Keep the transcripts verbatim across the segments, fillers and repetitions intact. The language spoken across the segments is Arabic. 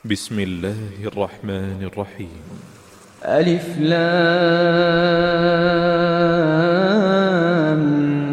بسم الله الرحمن الرحيم. ألف لام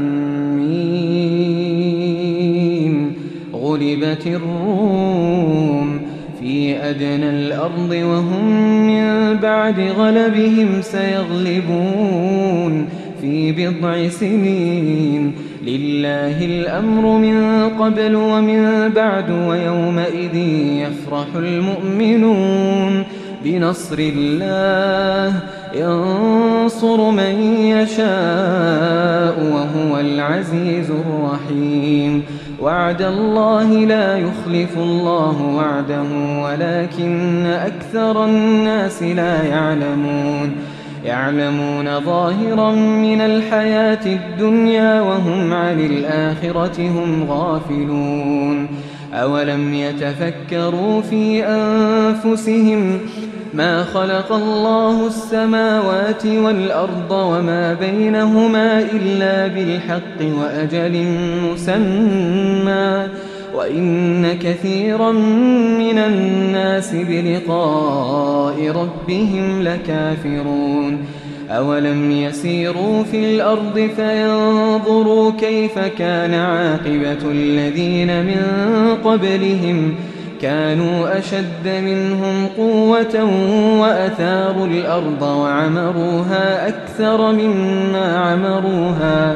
ميم. غلبت الروم في أدنى الأرض وهم من بعد غلبهم سيغلبون في بضع سنين. لله الأمر من قبل ومن بعد ويومئذ يفرح المؤمنون بنصر الله ينصر من يشاء وهو العزيز الرحيم. وعد الله لا يخلف الله وعده ولكن أكثر الناس لا يعلمون يعلمون ظاهرا من الحياة الدنيا وهم عن الآخرة هم غافلون. أولم يتفكروا في أنفسهم ما خلق الله السماوات والأرض وما بينهما إلا بالحق وأجل مسمى وإن كثيرا من الناس بلقاء ربهم لكافرون. أولم يسيروا في الأرض فينظروا كيف كان عاقبة الذين من قبلهم كانوا أشد منهم قوة وأثاروا الأرض وعمروها أكثر مما عمروها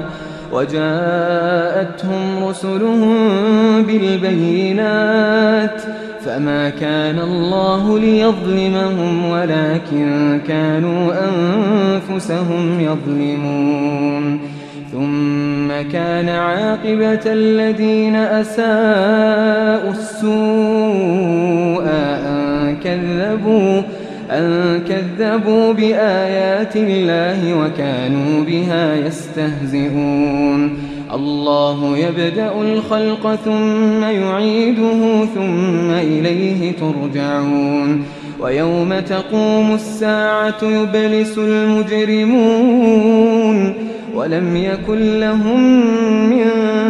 وجاءتهم رسلهم بالبينات فما كان الله ليظلمهم ولكن كانوا أنفسهم يظلمون. ثم كان عاقبة الذين أساءوا السوء أن كذبوا أن كذبوا بآيات الله وكانوا بها يستهزئون. الله يبدأ الخلق ثم يعيده ثم إليه ترجعون. ويوم تقوم الساعة يبلس المجرمون ولم يكن لهم من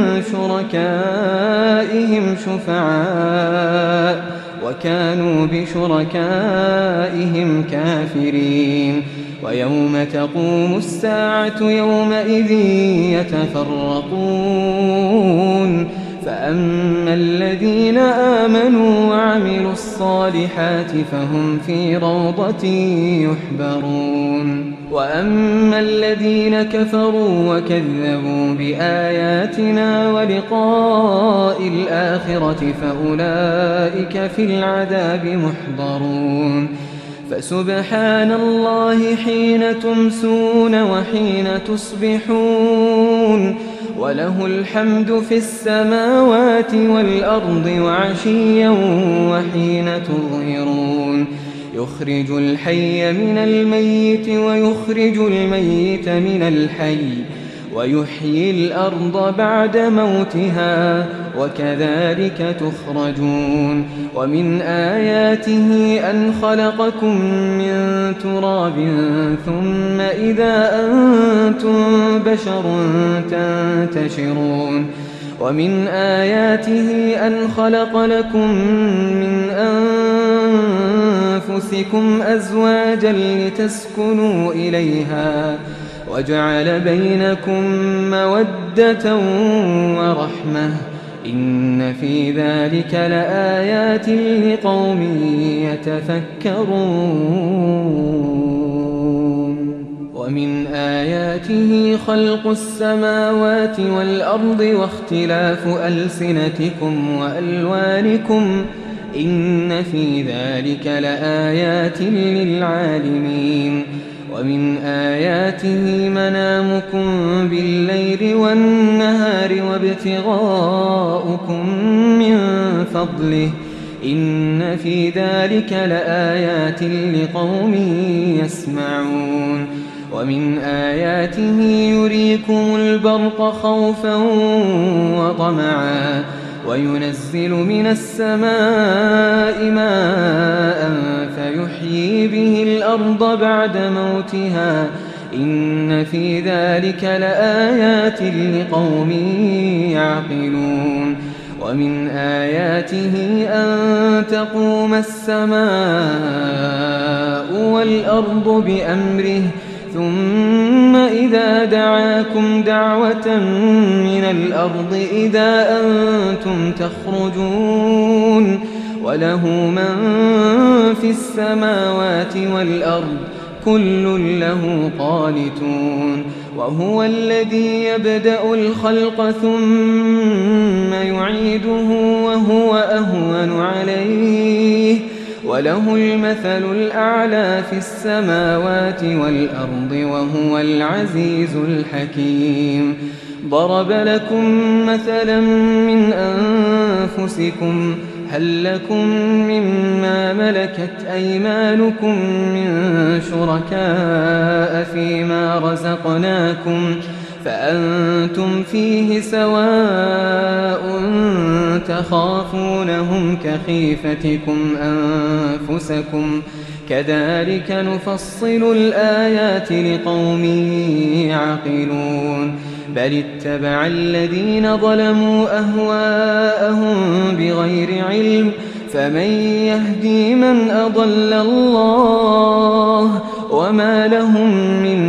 شركائهم شفعاء وكانوا بشركائهم كافرين. ويوم تقوم الساعة يومئذ يتفرقون فأما الذين آمنوا وعملوا الصالحات فهم في روضة يحبرون. وأما الذين كفروا وكذبوا بآياتنا ولقاء الآخرة فأولئك في العذاب محضرون. فسبحان الله حين تمسون وحين تصبحون وله الحمد في السماوات والأرض وعشيا وحين تظهرون. يخرج الحي من الميت ويخرج الميت من الحي ويحيي الأرض بعد موتها وكذلك تخرجون. ومن آياته أن خلقكم من تراب ثم إذا أنتم بشر تنتشرون. ومن آياته أن خلق لكم من أنفسكم أزواجا لتسكنوا إليها وجعل بينكم مودة ورحمة إن في ذلك لآيات لقوم يتفكرون. ومن آياته خلق السماوات والأرض واختلاف ألسنتكم وألوانكم إن في ذلك لآيات للعالمين. ومن آياته منامكم بالليل والنهار وابتغاؤكم من فضله إن في ذلك لآيات لقوم يسمعون. ومن آياته يريكم البرق خوفا وطمعا وينزل من السماء ماء فيحيي به الأرض بعد موتها إن في ذلك لآيات لقوم يعقلون. ومن آياته أن تقوم السماء والأرض بأمره ثم إذا دعاكم دعوة من الأرض إذا أنتم تخرجون وله من في السماوات والأرض كل له قانتون وهو الذي يبدأ الخلق ثم يعيده وهو أهون عليه وله المثل الأعلى في السماوات والأرض وهو العزيز الحكيم ضرب لكم مثلا من أنفسكم هل لكم مما ملكت أيمانكم من شركاء فيما رزقناكم فأنتم فيه سواء تخافونهم كخيفتكم أنفسكم كذلك نفصل الآيات لقوم يعقلون بل اتبع الذين ظلموا أهواءهم بغير علم فمن يهدي من أضل الله وما لهم من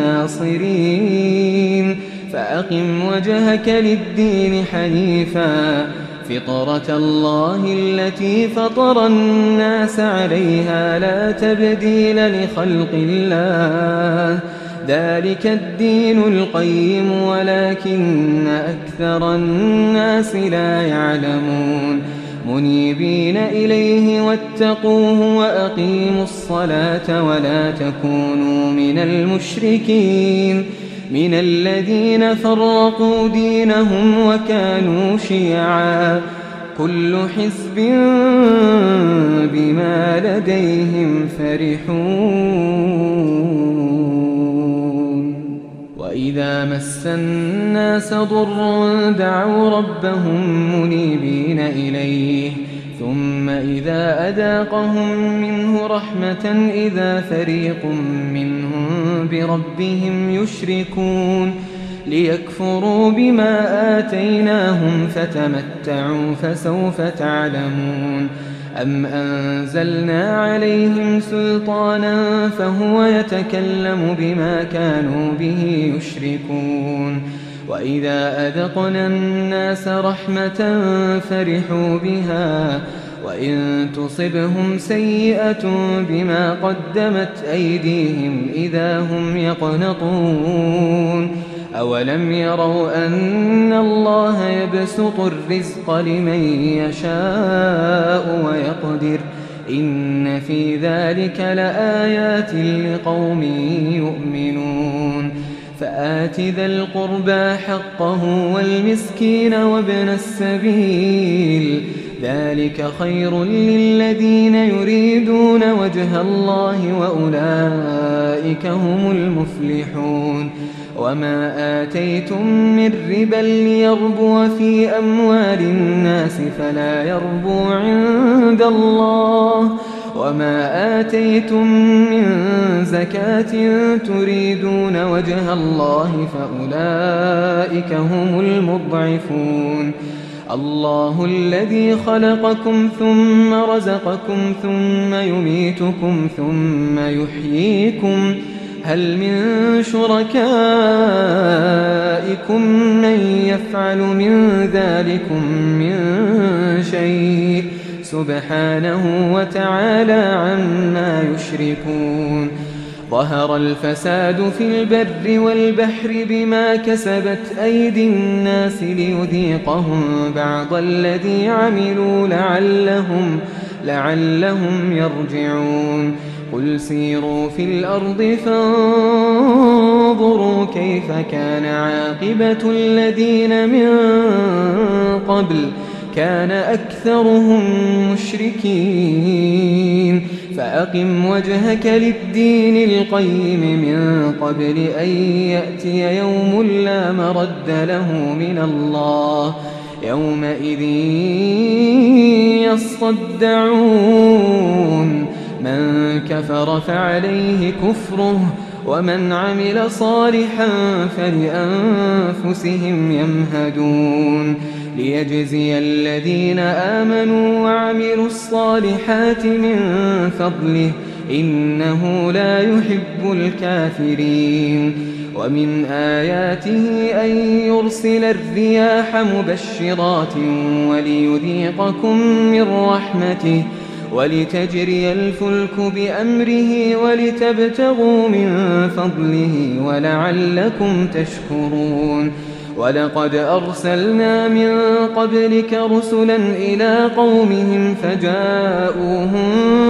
ناصرين فأقم وجهك للدين حنيفا فطرة الله التي فطر الناس عليها لا تبديل لخلق الله ذلك الدين القيم ولكن أكثر الناس لا يعلمون منيبين إليه واتقوه وأقيموا الصلاة ولا تكونوا من المشركين من الذين فرقوا دينهم وكانوا شيعا كل حزب بما لديهم فرحون وإذا مس الناس ضر دعوا ربهم منيبين إليه ثم إذا أذاقهم منه رحمة إذا فريق منهم بربهم يشركون ليكفروا بما آتيناهم فتمتعوا فسوف تعلمون أم أنزلنا عليهم سلطانا فهو يتكلم بما كانوا به يشركون وإذا أذقنا الناس رحمة فرحوا بها وإن تصبهم سيئة بما قدمت أيديهم إذا هم يقنطون أولم يروا أن الله يبسط الرزق لمن يشاء ويقدر إن في ذلك لآيات لقوم يؤمنون فآت ذا القربى حقه والمسكين وابن السبيل ذلك خير للذين يريدون وجه الله وأولئك هم المفلحون وما آتيتم من ربا ليربو في أموال الناس فلا يربو عند الله وما آتيتم من زكاة تريدون وجه الله فأولئك هم المضعفون الله الذي خلقكم ثم رزقكم ثم يميتكم ثم يحييكم هل من شركائكم من يفعل من ذلكم من شيء سبحانه وتعالى عما يشركون ظهر الفساد في البر والبحر بما كسبت أيدي الناس ليذيقهم بعض الذي عملوا لعلهم, لعلهم يرجعون قل سيروا في الأرض فانظروا كيف كان عاقبة الذين من قبل كان أكثرهم مشركين فأقم وجهك للدين القيم من قبل أن يأتي يوم لا مرد له من الله يومئذ يصدعون من كفر فعليه كفره ومن عمل صالحا فلأنفسهم يمهدون ليجزي الذين آمنوا وعملوا الصالحات من فضله إنه لا يحب الكافرين. ومن آياته أن يرسل الرياح مبشرات وليذيقكم من رحمته ولتجري الفلك بأمره ولتبتغوا من فضله ولعلكم تشكرون. ولقد أرسلنا من قبلك رسلا إلى قومهم فجاءوهم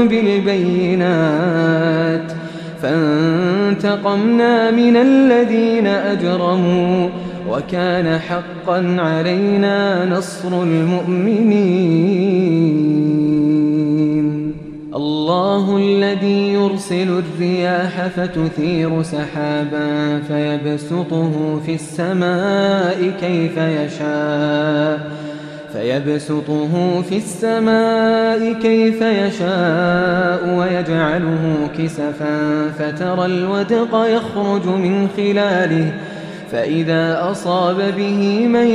بالبينات فانتقمنا من الذين أجرموا وكان حقا علينا نصر المؤمنين. الله الذي يرسل الرياح فتثير سحابا فيبسطه في السماء كيف يشاء فيبسطه في السماء كيف يشاء ويجعله كسفا فترى الودق يخرج من خلاله فإذا أصاب به من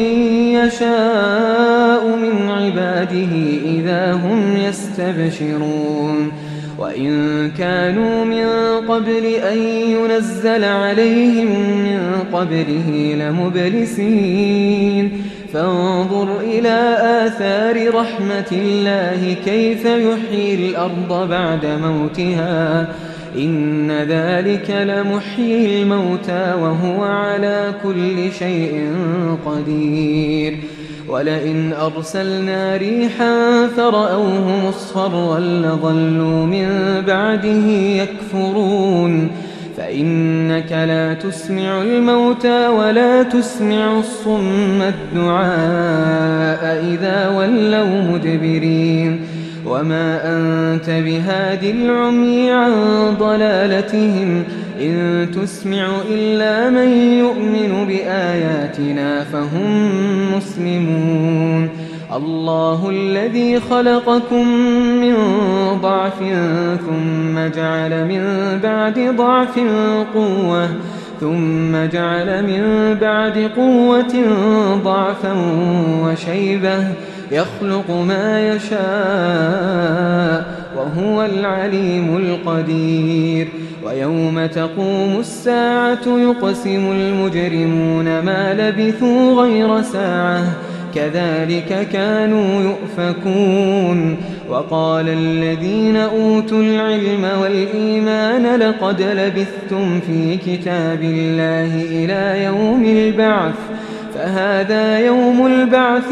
يشاء من عباده إذا هم يستبشرون. وإن كانوا من قبل أن ينزل عليهم من قبله لمبلسين فانظر إلى آثار رحمة الله كيف يحيي الأرض بعد موتها إن ذلك لمحيي الموتى وهو على كل شيء قدير. ولئن أرسلنا ريحا فرأوه مصفرا لظلوا من بعده يكفرون فإنك لا تسمع الموتى ولا تسمع الصم الدعاء إذا ولوا مدبرين. وما أنت بهاد العمي عن ضلالتهم إن تسمع إلا من يؤمن بآياتنا فهم مسلمون. الله الذي خلقكم من ضعف ثم جعل من بعد ضعف قوة ثم جعل من بعد قوة ضعفا وشيبة يخلق ما يشاء وهو العليم القدير. ويوم تقوم الساعة يقسم المجرمون ما لبثوا غير ساعة كذلك كانوا يؤفكون. وقال الذين أوتوا العلم والإيمان لقد لبثتم في كتاب الله إلى يوم البعث فهذا يوم البعث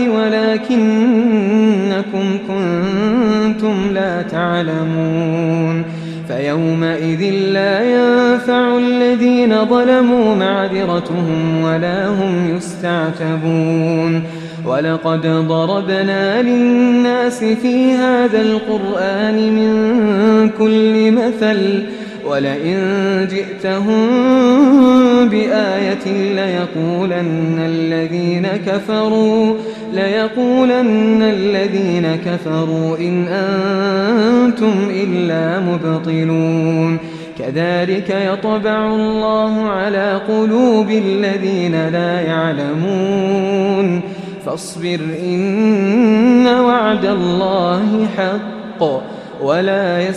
ولكنكم كنتم لا تعلمون. فيومئذ لا ينفع الذين ظلموا معذرتهم ولا هم يستعتبون. ولقد ضربنا للناس في هذا القرآن من كل مثل ولئن جئتهم بآية ليقولن الذين كفروا ليقولن الذين كفروا إن أنتم إلا مبطلون. كذلك يطبع الله على قلوب الذين لا يعلمون. فاصبر إن وعد الله حق ولا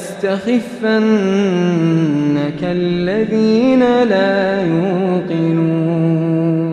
يستخفنك الذين لا يوقنون.